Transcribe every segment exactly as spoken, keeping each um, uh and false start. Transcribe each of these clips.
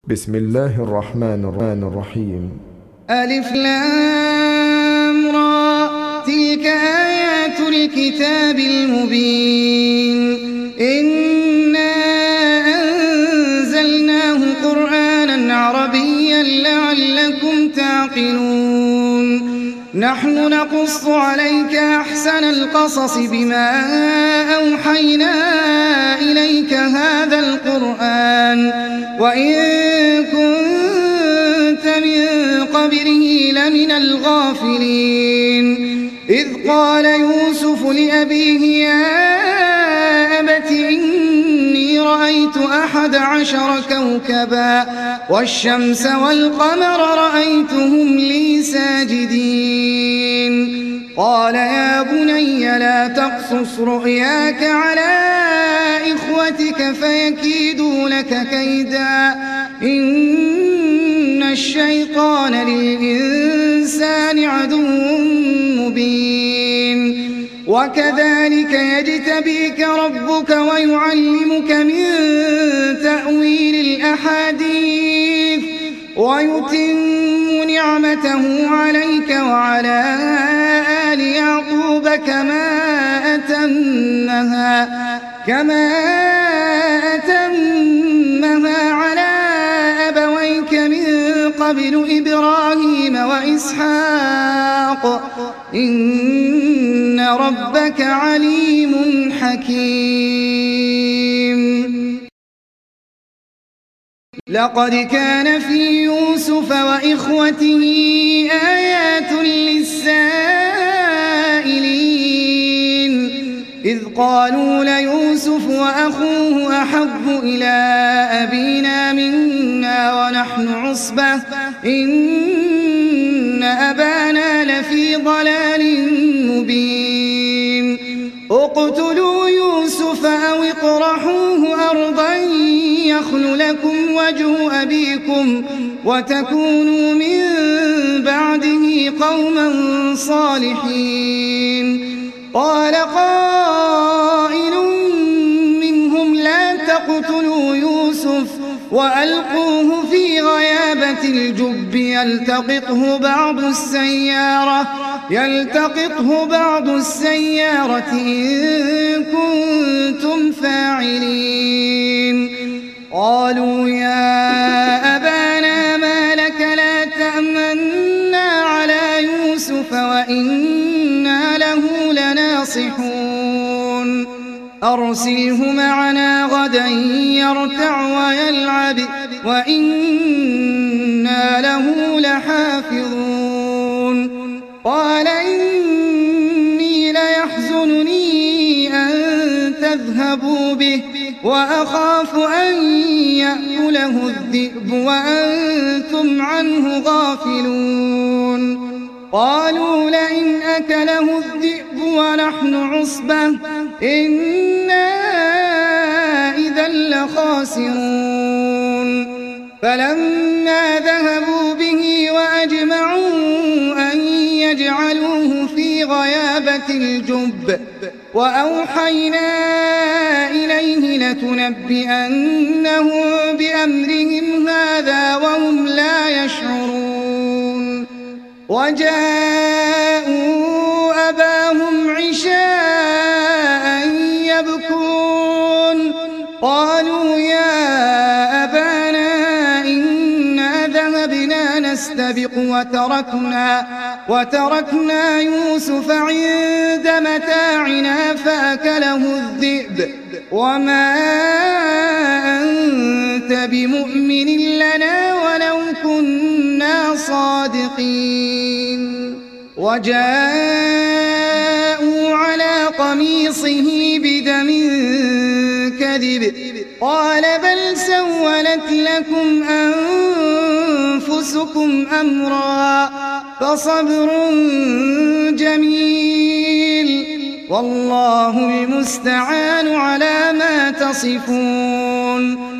بسم الله الرحمن الرحيم. ألف لام را، تلك آيات الكتاب المبين. إنا أنزلناه قرآنا عربيا لعلكم تعقلون. نحن نقص عليك أحسن القصص بما أوحينا إليك هذا القرآن وإن كنت من قبله لمن الغافلين. إذ قال يوسف لأبيه يا أبت إني رأيت أحد عشر كوكبا والشمس والقمر رأيتهم لي ساجدين. قال يا بني لا تقصص رؤياك على إخوتك فيكيدوا لك كيدا إن الشيطان للإنسان عدو مبين. وكذلك يجتبيك ربك ويعلمك من تأويل الأحاديث ويتم نعمته عليك وعلى آل يعقوب كما أتمها كما أتمها على أبويك من قبل إبراهيم وإسحاق إن ربك عليم حكيم. لقد كان في يوسف وإخوته آيات للسائلين إذ قالوا ليوسف وأخوه أحب إلى أبينا منا ونحن عصبة إن أبانا لفي ضلال مبين. اقتلوا يوسف أو اطرحوه أرضا يخل لكم وجه أبيكم وتكونوا من بعده قوما صالحين. قال قائل منهم لا تقتلوا يوسف وألقوه في غيابة الجب يلتقطه بعض السيارة يلتقطه بعض السيارة إن كنتم فاعلين. قالوا يا أبانا ما لك لا تأمنا على يوسف وإنا له لناصحون. أرسله معنا غدا يرتع ويلعب وإنا له لحافظون. قال إني ليحزنني أن تذهبوا به وأخاف أن يأكله الذئب وأنتم عنه غافلون. قالوا لئن أكله الذئب ونحن عصبة إنا إذا لخاسرون. فلما ذهبوا به وأجمعوا أن يجعلوه في غيابة الجب وأوحينا إليه لتنبئنهم بأمرهم هذا وهم لا يشعرون. وجاءوا أباهم عشاء يبكون. قالوا يا أبانا إنا ذهبنا نستبق وتركنا, وتركنا يوسف عند متاعنا فأكله الذئب وما أنت بمؤمن لنا ولو كنا صادقين. وجاءوا على قميصه بدم كذب قال بل سولت لكم أنفسكم أمرا فصبر جميل والله المستعان على ما تصفون.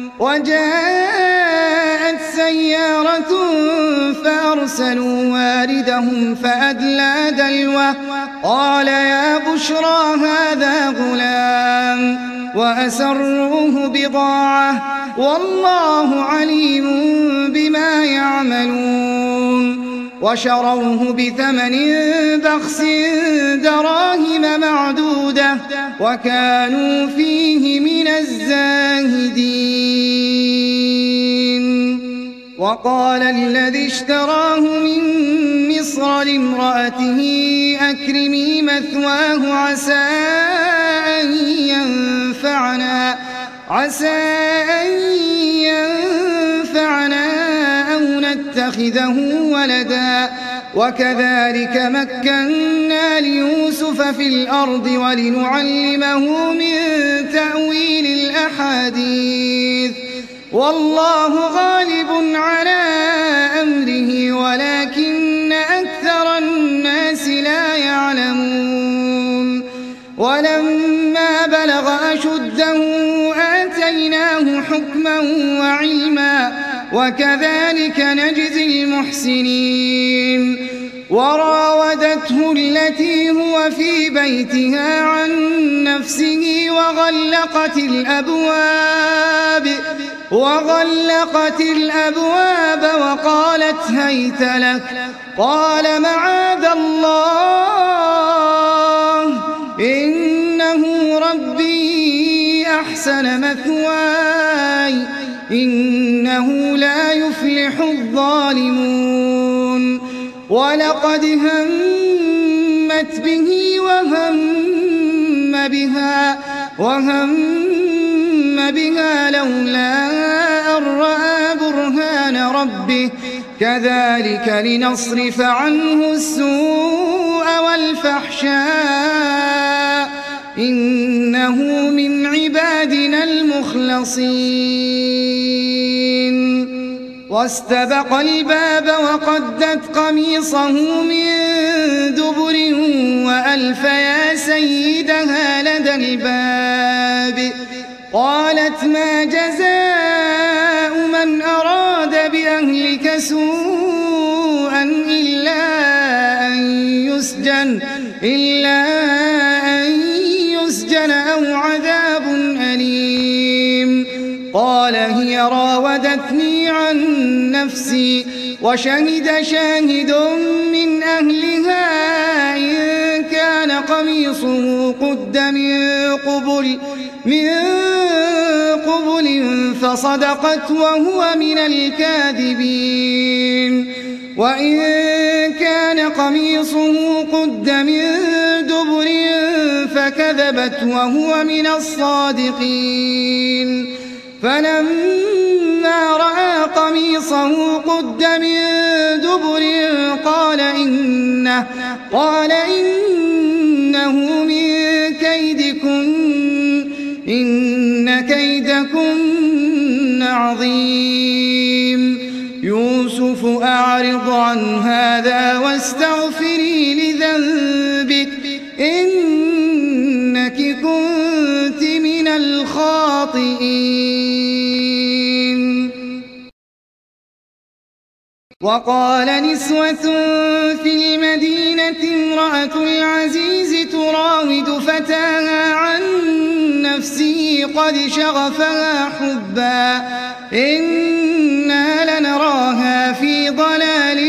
وجاءت سيارة فأرسلوا واردهم فأدلى دلوه قال يا بشرى هذا غلام وأسروه بضاعة والله عليم بما يعملون وشروه بثمن بخس دراهم معدودة وكانوا فيه من الزاهدين. وقال الذي اشتراه من مصر لامرأته أكرمي مثواه عسى أن ينفعنا عسى أن ينفعنا أو نتخذه ولدا وكذلك مكنا ليوسف في الأرض ولنعلمه من تأويل الأحاديث والله غالب على أمره ولكن أكثر الناس لا يعلمون. ولما بلغ أشده آتيناه حكما وعلما وكذلك نجزي المحسنين. وراودته التي هو في بيتها عن نفسه وغلقت الأبواب وغلقت الأبواب وقالت هيت لك قال معاذ الله إنه ربي أحسن مثواي إنه لا يفلح الظالمون. ولقد همت به وهم بها وهم بها لولا أن رأى برهان ربه كذلك لنصرف عنه السوء والفحشاء إنه من عبادنا المخلصين. واستبق الباب وقدت قميصه من دبر وألف يا سيدها لدى الباب قالت ما جزاء من أراد بأهلك سوءا إلا أن يسجن إلا أن يسجن أو عذاب أليم. قال هي راودتني عن نفسي وشهد شاهد من أهلها إن كان قميصه قد من قبل من قبل فصدقت وهو من الكاذبين وإن كان قميصه قد من دبر فكذبت وهو من الصادقين. فلما رأى قميصه قد من دبر قال إنه, قال إنه من كيدكن إن كيدكن عظيم. يوسف أعرض عن هذا واستغفري لذنبك إنك كنت من الخاطئين. وقال نسوة في المدينة امرأة العزيز تراود فتاها عن نفسه قد شغفها حبا إنا لنراها في ضلال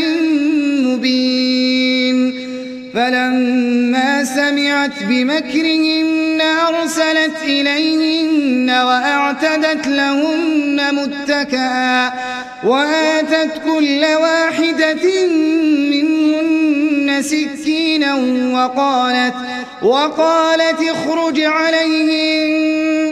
مبين. فلما سمعت بمكرهن أرسلت إليهن وأعتدت لهن متكئا وآتت كل واحدة منهن سكينا وقالت, وقالت اخرج عليهن.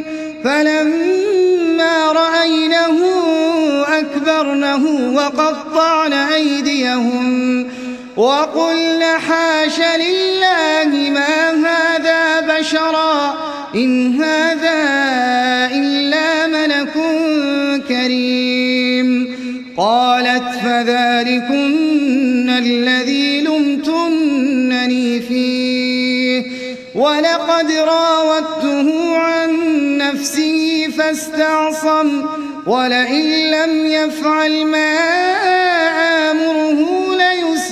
فلما رأينه أكبرنه وقطعن أيديهم وقلن حاش لله ما هذا بشرا إن هذا إلا ملك كريم. قالت فذلكن الذي لمتنني فيه ولقد راودته عن نفسه فاستعصم ولئن لم يفعل ما آمره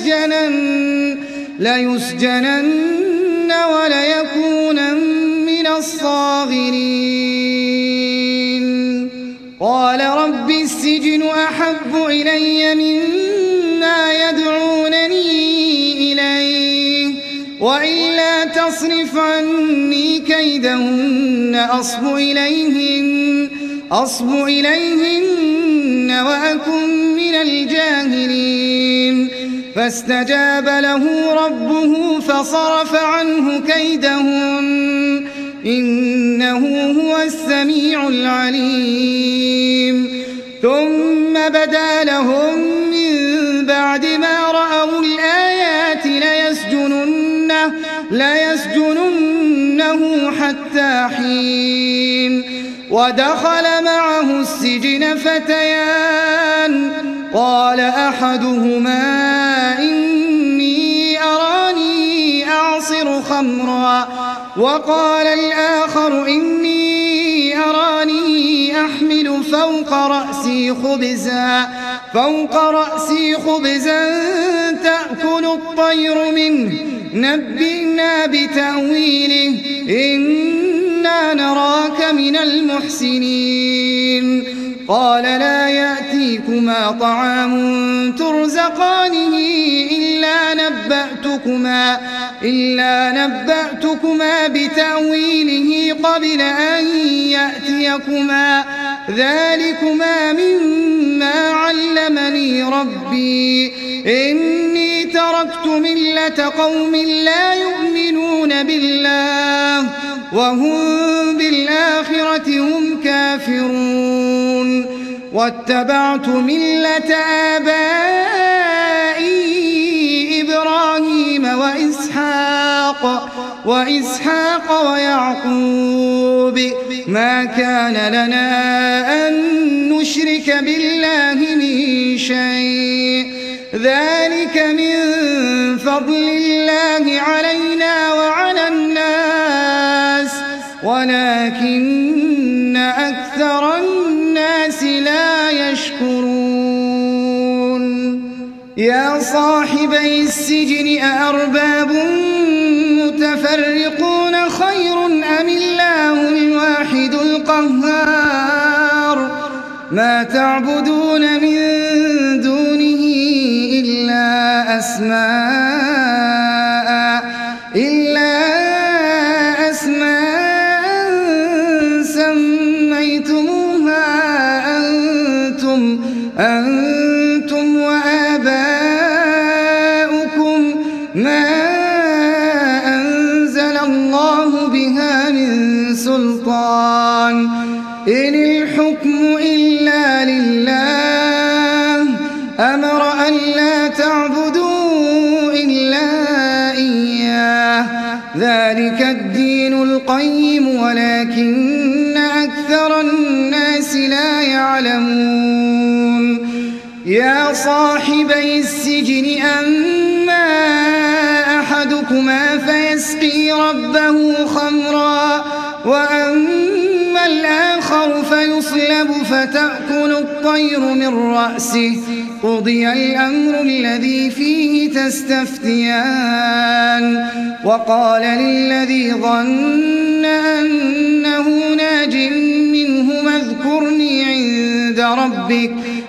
ليسجنن, ليسجنن وليكونن من الصاغرين قال رب السجن أحب إلي مما يدعونني إليه وإلا تصرف عني كيدهن أصب إليهن, أصب إليهن وأكن من الجاهلين فاستجاب له ربه فصرف عنه كيدهن إنه هو السميع العليم ثم بدا لهم من بعد ما رأوا الآيات ليسجننه, ليسجننه حتى حين ودخل معه السجن فتيان قال أحدهما إني أراني أعصر خمرا وقال الآخر إني أراني أحمل فوق رأسي خبزا فوق رأسي خبزا تأكل الطير منه نبئنا بتأويله إنا نراك من المحسنين قال لا يأتيكما طعام ترزقانه إلا نبأتكما, إلا نبأتكما بتأويله قبل أن يأتيكما ذلكما مما علمني ربي إني تركت ملة قوم لا يؤمنون بالله وهم بالآخرة هم كافرون واتبعت ملة آبائي إبراهيم وإسحاق وإسحاق ويعقوب ما كان لنا أن نشرك بالله من شيء ذلك من فضل الله علينا وعلى الناس ولكن أكثر الناس لا يشكرون يا صاحبي السجن أأرباب متفرقون خير أم الله الواحد القهار ما تعبدون من دونه إلا أسماء إلا أسماء سميتموها أنتم أنتم وآباؤكم ما أنزل الله بها من سلطان إن الحكم إلا لله أمر أن لا تعبدوا إلا إياه ذلك الدين القيم ولكن أكثر الناس لا يعلمون يا صاحبي السجن أما أحدكما فيسقي ربه خمرا وأما الآخر فيصلب فتأكل الطير من رأسه قضي الأمر الذي فيه تستفتيان وقال للذي ظن أنه ناج منهما اذكرني عند ربك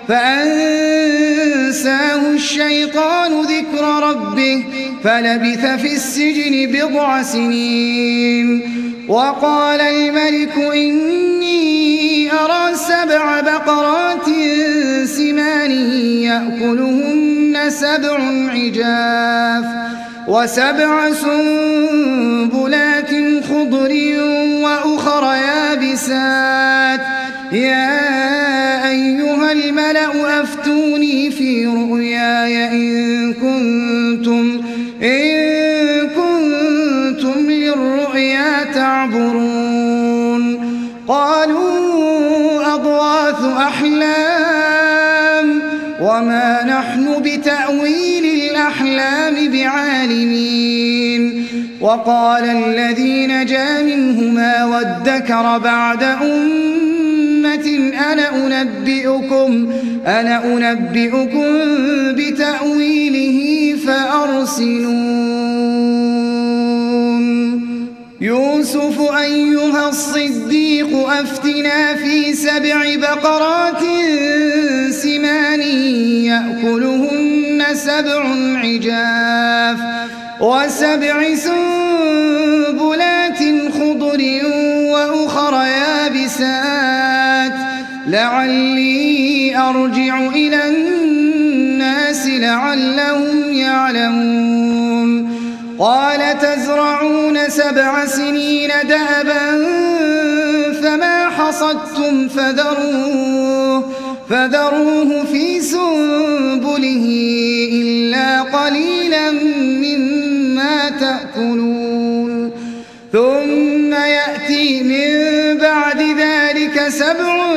فأنساه الشيطان ذكر ربه فلبث في السجن بضع سنين وقال الملك إني أرى سبع بقرات سمان يأكلهن سبع عجاف وسبع سنبلات خضر وأخر يابسات يا أيها الملأ أفتوني في رؤياي إن كنتم إن كنتم للرؤيا تعبرون قالوا أضغاث أحلام وما نحن بتأويل الأحلام بعالمين وقال الذي نجا منهما وادكر بعد أمة أنا أنبئكم أنا أنبئكم بتأويله فأرسلون يوسف أيها الصديق أفتنا في سبع بقرات سمان يأكلهن سبع عجاف وسبع سنبلات خضر وأخر يابسات لعلي أرجع إلى الناس لعلهم يعلمون قال تزرعون سبع سنين دأبا فما حصدتم فذروه, فذروه في سنبله إلا قليلا مما تأكلون ثم يأتي من بعد ذلك سبع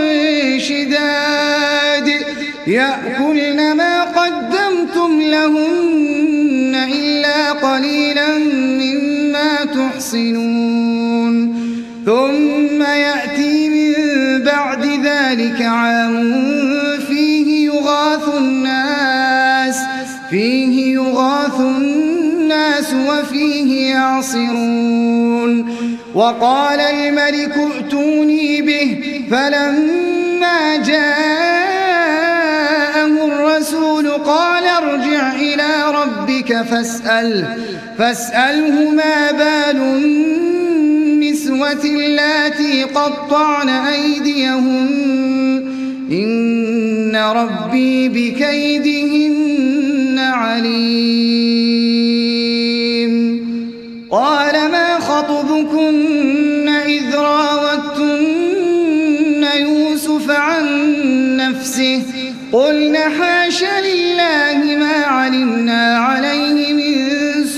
شداد يأكلن ما قدمتم لهن إلا قليلا مما تحصنون ثم يأتي من بعد ذلك عام فيه يغاث الناس فيه يغاث الناس وفيه يعصرون وقال الملك ائتوني به فلما جاءه الرسول قال ارجع إلى ربك فاسأله فاسأله ما بال النسوة اللاتي قطعن أيديهن إن ربي بكيدهن عليم قال ما خطبكن إذ راوتن يوسف عن نفسه قلنا حاش لله ما علمنا عليه من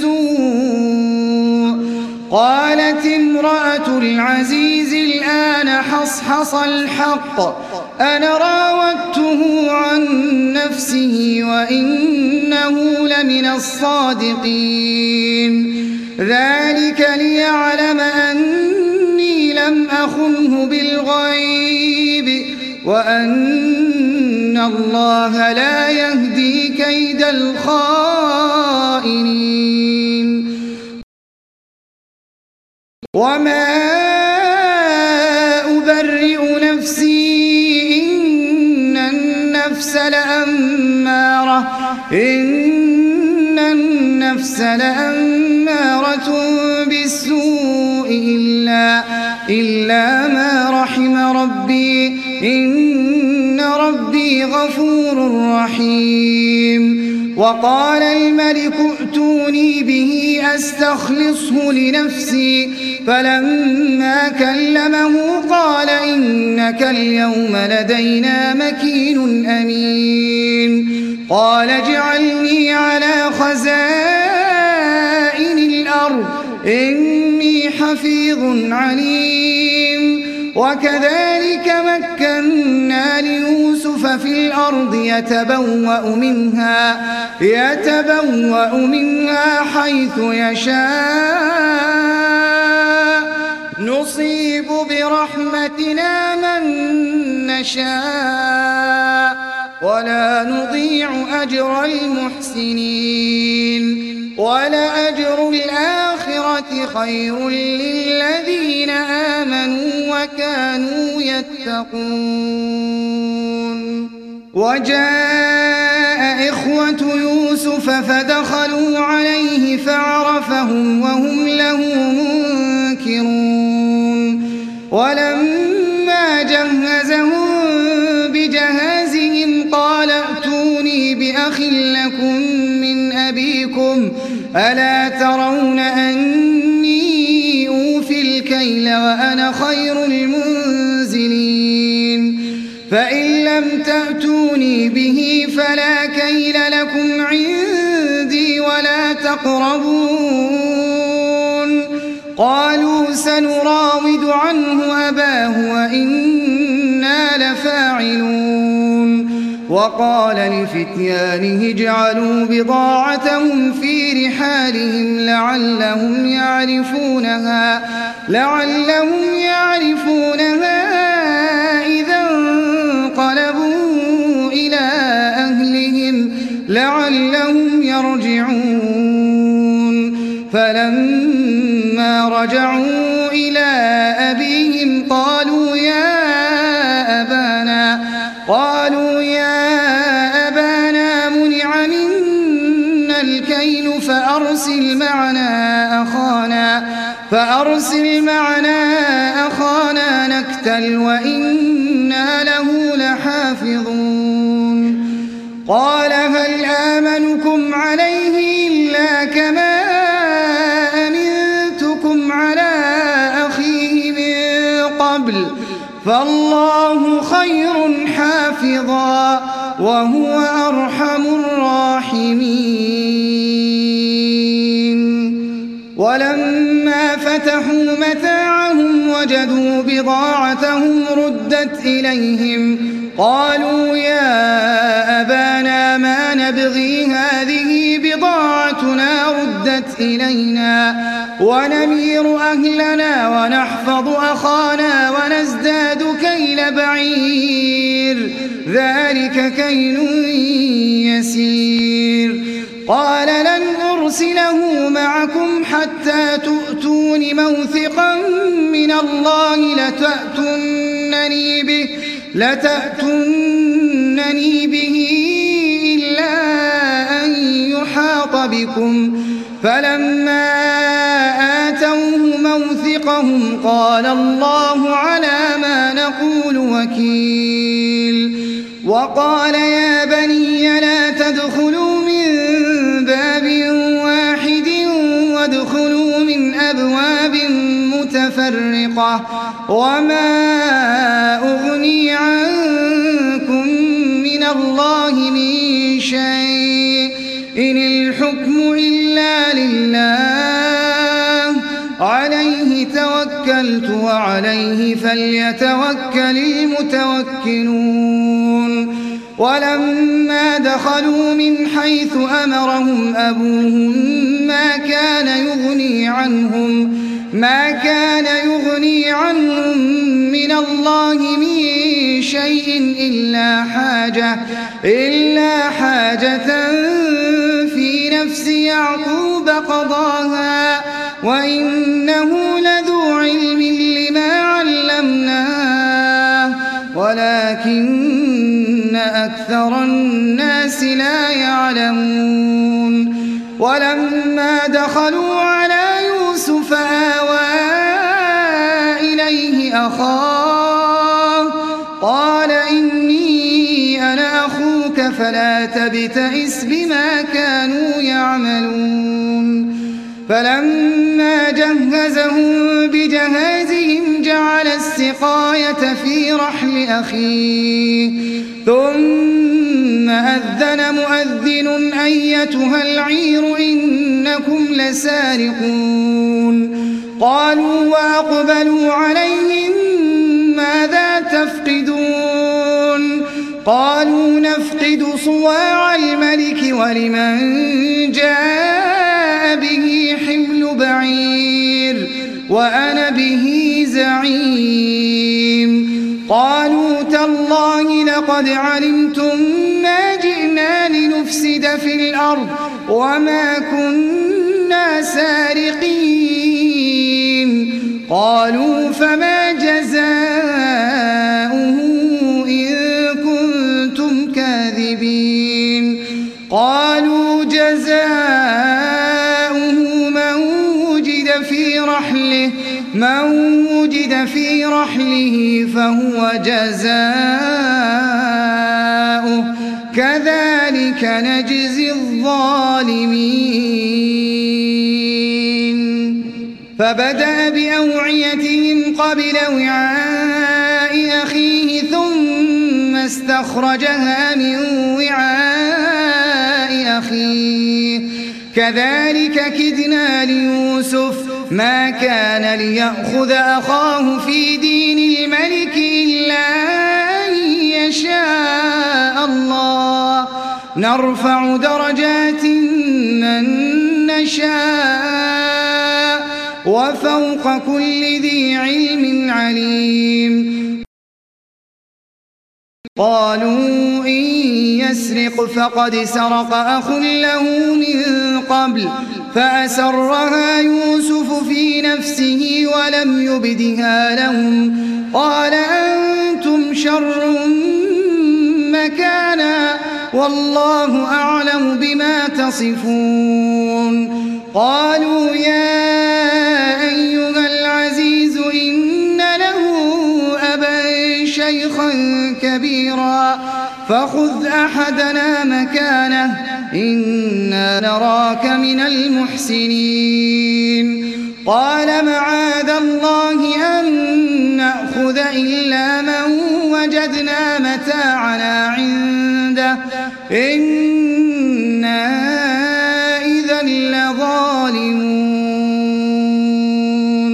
سوء قالت امرأة العزيز الآن حصحص الحق أنا راودته عن نفسه وإنه لمن الصادقين ذلك ليعلم أني لم أخنه بالغيب وأن الله لا يهدي كيد الخائنين وما أبرئ نفسي إن النفس لأمارة إن النفس لأمارة بالسوء إلا إلا ما رحم ربي إن ربي غفور رحيم وقال الملك ائتوني به أستخلصه لنفسي فلما كلمه قال إنك اليوم لدينا مكين أمين قال اجعلني على خزائن الأرض إني حفيظ عليم وكذلك مكنا ليوسف في الأرض يتبوأ منها يتبوأ منها حيث يشاء نصيب برحمتنا من نشاء ولا نضيع أجر المحسنين ولأجر الآخرة خير للذين آمنوا وكانوا يتقون وجاء إخوة يوسف فدخلوا عليه فعرفهم وهم له منكرون ولما جهزهم بجهازهم قال ائتوني بأخ لكم من أبيكم ألا ترون أني أوفي الكيل وأنا خير المنزلين فإن لم تأتوني به فلا كيل لكم عندي ولا تقربون قالوا سنراود عنه أباه وإنا لفاعلون وقال لفتيانه اجعلوا بضاعتهم في رحالهم لعلهم يعرفونها لعلهم يعرفونها إذا انقلبوا إلى أهلهم لعلهم يرجعون فلما رجعوا إلى أبيهم قالوا يا أبانا قالوا يا أبانا منع منا الكيل فأرسل معنا أخانا فأرسل معنا أخانا نكتل وإنا له لحافظون قال هل آمنكم عليه إلا كما أمنتكم على أخيه من قبل فالله خير حافظا وهو أرحم الراحمين ولما فتحوا متاعهم وجدوا بضاعتهم ردت إليهم قالوا يا أبانا ما نبغي هذه بضاعتنا ردت إلينا ونمير أهلنا ونحفظ أخانا ونزداد كيل بعير ذلك كيل يسير قال لن أرسله معكم حتى تؤتون موثقا من الله لتأتونني به لتأتونني به إلا أن يحاط بكم فلما آتوه موثقهم قال الله على ما نقول وكيل وقال يا بني لا تدخلوا من باب واحد وادخلوا من أبواب متفرقة وما أغني عنكم من الله من شيء إن الحكم إلا لله عليه توكلت وعليه فليتوكل المتوكلون ولما دخلوا من حيث أمرهم أبوهم ما كان يغني عنهم ما كان يغني عنهم من الله من شيء إلا حاجة إلا حاجة في نفس يعقوب قضاها وإنه لذو علم لما علمناه ولكن أكثر الناس لا يعلمون ولما دخلوا على يوسف آوى إليه أخاه قال إني أنا أخوك فلا تبتئس بما كانوا يعملون فلما جهزهم بجهازهم جعل السقاية في رحل أخيه ثم أذن مؤذن أيتها العير إنكم لسارقون قالوا وأقبلوا عليهم ماذا تفقدون قالوا نفقد صواع الملك ولمن جاء به حمل بعير وأنا به زعيم قالوا تالله لقد علمتم ما جئنا لنفسد في الأرض وما كنا سارقين قالوا فما جزاؤه إن كنتم كاذبين قالوا جزاؤه من وجد في رحله من وجد في رحله فهو جزاؤه كذلك نجزي الظالمين فبدأ بأوعيتهم قبل وعاء أخيه ثم استخرجها من وعاء أخيه كذلك كدنا ليوسف ما كان ليأخذ أخاه في دين الملك إلا أن يشاء الله نرفع درجات من نشاء وفوق كل ذي علم عليم قالوا إن يسرق فقد سرق أخ له من قبل فأسرها يوسف في نفسه ولم يبدها لهم قال أنتم شر مكانا والله أعلم بما تصفون قالوا يا أيها العزيز إن له أبا شيخا كبيرا فخذ أحدنا مكانه إنا نراك من المحسنين قال معاذ الله أن نأخذ إلا من وجدنا متاعنا عنده إنا إذا لظالمون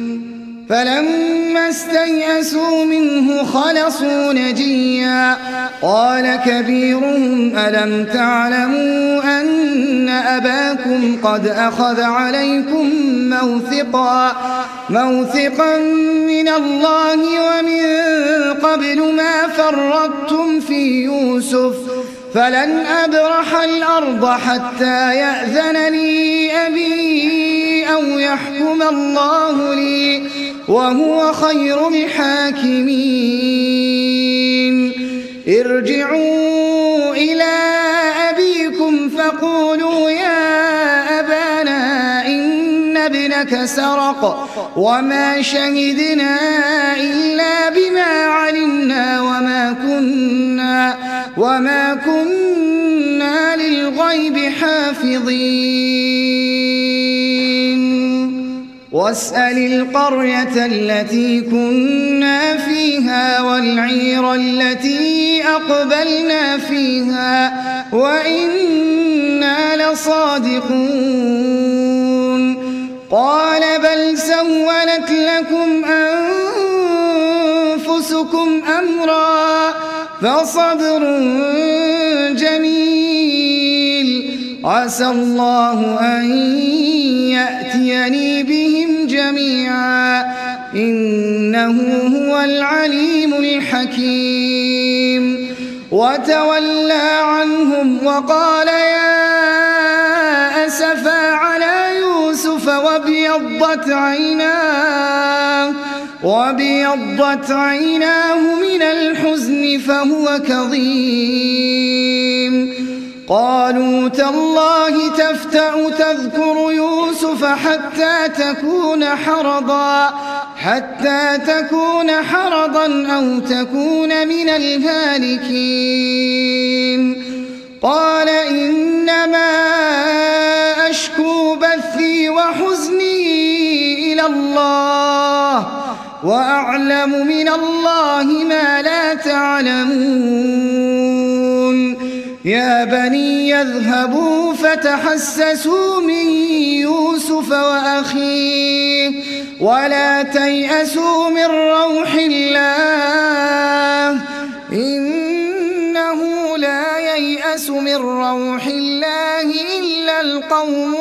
فلما استيئسوا منه خلصوا نجيا قال كبيرهم ألم تعلموا أن أباكم قد أخذ عليكم موثقا موثقا من الله ومن قبل ما فرطتم في يوسف فلن أبرح الأرض حتى يأذن لي أبي أو يحكم الله لي وهو خير الحاكمين ارجعوا إلى أبيكم فقولوا يا أبانا إن ابنك سرق وما شهدنا إلا بما علمنا وما كنا وما كنا للغيب حافظين واسأل القرية التي كنا فيها والعير التي أقبلنا فيها وإنا لصادقون قال بل سولت لكم أنفسكم أمرا فصبر جميل عسى الله أن يأتيني بهم جميعا إنه هو العليم الحكيم وتولى عنهم وقال يا أسفا على يوسف وابيضت عيناه وابيضت عيناه من الحزن فهو كظيم قالوا تالله تفتأ تذكر يوسف حتى تكون حرضا حتى تكون حرضا أو تكون من الهالكين قال إنما أشكو بثي وحزني إلى الله وأعلم من الله ما لا تعلمون يا بني يذهبوا فتحسسوا من يوسف وأخيه ولا تيأسوا من روح الله إنه لا ييأس من روح الله إلا القوم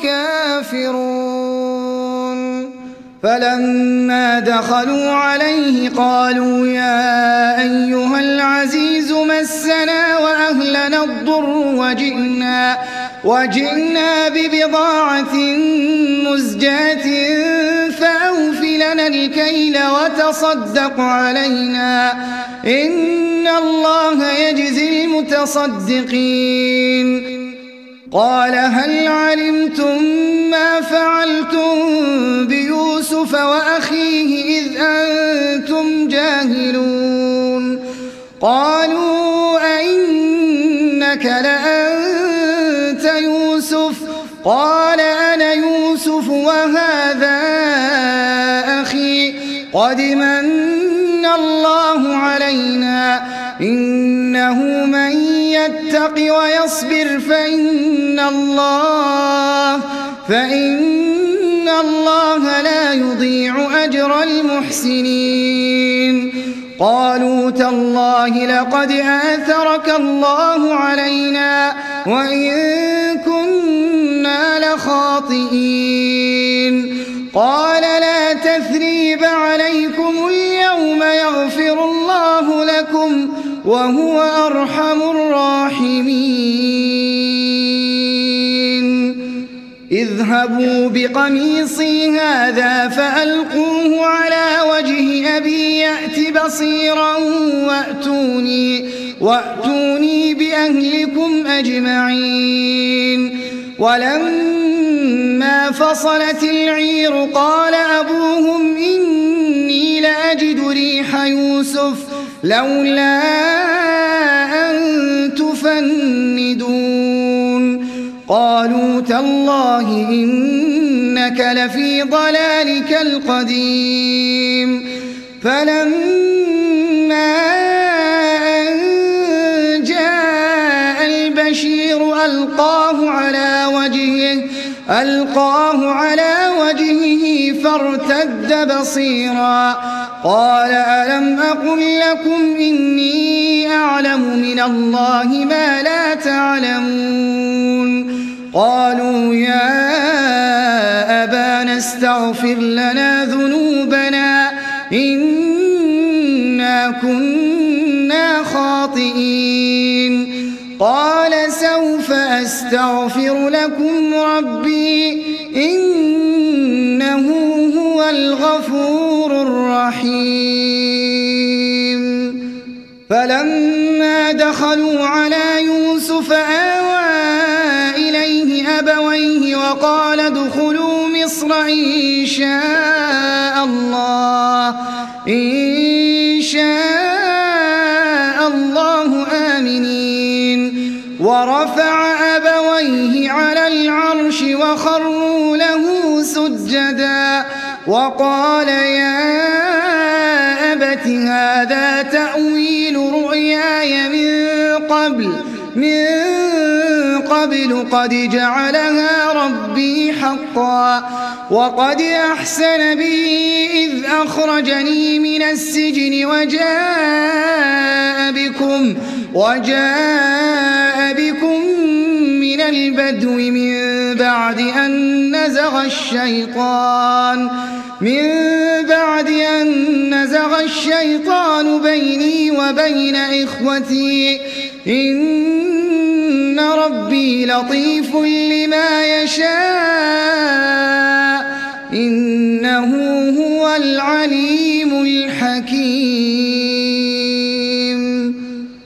الكافرون فلما دخلوا عليه قالوا يا أيها العزيز مسنا وأهلنا الضر وجئنا, وجئنا ببضاعة مزجاة فأوف لنا الكيل وتصدق علينا إن الله يجزي المتصدقين قال هل علمتم ما فعلتم بيوسف وأخيه إذ أنتم جاهلون قالوا أئنك لأنت يوسف قال أنا يوسف وهذا أخي قد من الله علينا إنه من يتق ويصبر فإن الله فإن الله لا يضيع أجر المحسنين قالوا تالله لقد آثرك الله علينا وإن كنا لخاطئين قال لا تثريب عليكم اليوم يغفر الله لكم وهو أرحم الراحمين اذهبوا بقميصي هذا فألقوه على وجه أبي يأت بصيرا وأتوني, وأتوني بأهلكم أجمعين. ولما فصلت العير قال أبوهم إني لأجد ريح يوسف لولا أن تفندون. قالوا تالله إنك لفي ضلالك القديم. فلما أن جاء البشير ألقاه على وجهه ألقاه على وجهه فارتد بصيرا. قال ألم أقل لكم إني أعلم من الله ما لا تعلمون. قالوا يا أبانا استغفر لنا ذنوبنا إنا كنا خاطئين. قال سوف أستغفر لكم ربي إنه هو الغفور الرحيم. فلما دخلوا على يوسف آوى إليه أبويه وقال ادخلوا مصر إن شاء الله إن شاء الله آمنين. ورفع أبويه على العرش وخروا له سجدا وقال يا أبت هذا تأويل رؤياي من قبل من قبل قد جعلها ربي حقا وقد أحسن بي إذ أخرجني من السجن وجاء بكم وجاء بكم من البدو من بعد أن نزغ الشيطان من بعد أن نزغ الشيطان بيني وبين إخوتي إن ربي لطيف لما يشاء إنه هو العليم الحكيم.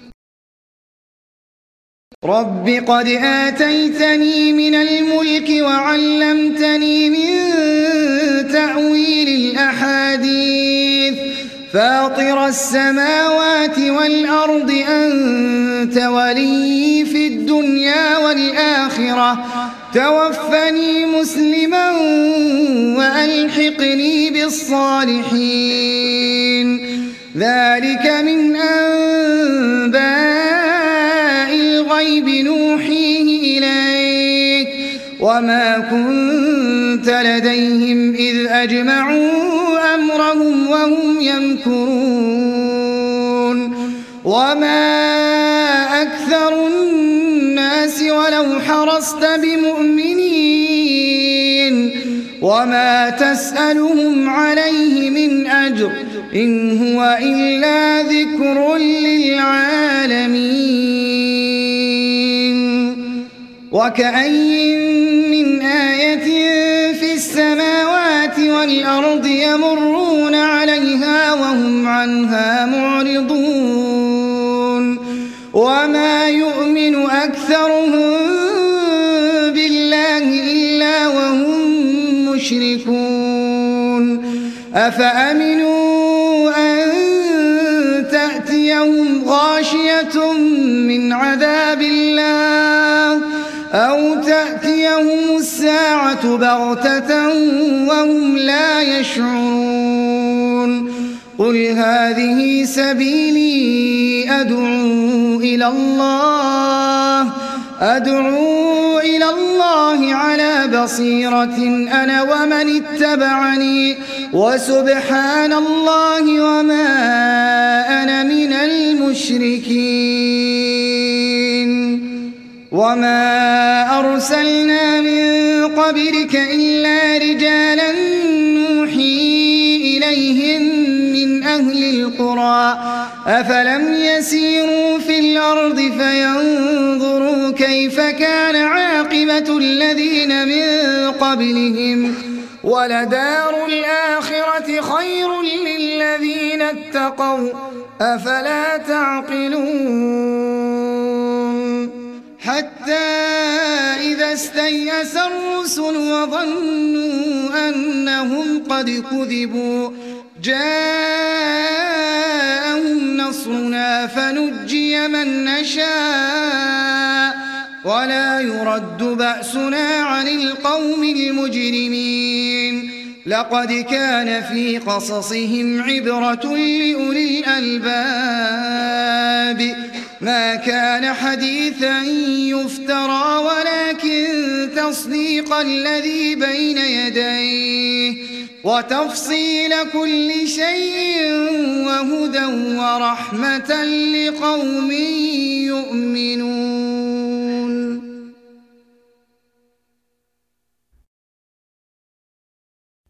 رب قد آتيتني من الملك وعلمتني من تأويل الأحاديث فاطر السماوات والأرض أنت ولي في الدنيا والآخرة توفني مسلما وألحقني بالصالحين. ذلك من أنباء الغيب نوحيه إليك وما كنت لديهم إذ أجمعوا أمرهم وهم يمكرون. وما أكثر الناس ولو حرصت بمؤمنين وما تسألهم عليه من أجر إن هو إلا ذكر للعالمين. وكأي من آية في السماوات والأرض يمرون عليها وهم عنها معرضون وما يؤمن أكثرهم بالله إلا وهم مشركون. أفأمنوا أن تأتيهم غاشية من عذاب الله أو تأتيهم الساعة بغتة وهم لا يشعرون. قل هذه سبيلي أدعو إلى الله أدعو إلى الله على بصيرة أنا ومن اتبعني وسبحان الله وما أنا من المشركين. وما أرسلنا من قبلك إلا رجالا نوحي إليهم من أهل القرى أفلم يسيروا في الأرض فينظروا كيف كان عاقبة الذين من قبلهم ولدار الآخرة خير للذين اتقوا أفلا تعقلون حتى إذا استيأس الرسل وظنوا أنهم قد كذبوا جاءهم نصرنا فنجي من نشاء ولا يرد بأسنا عن القوم المجرمين لقد كان في قصصهم عبرة لأولي الألباب ما كان حديثا يفترى ولكن تصديق الذي بين يديه وتفصيل كل شيء وهدى ورحمة لقوم يؤمنون.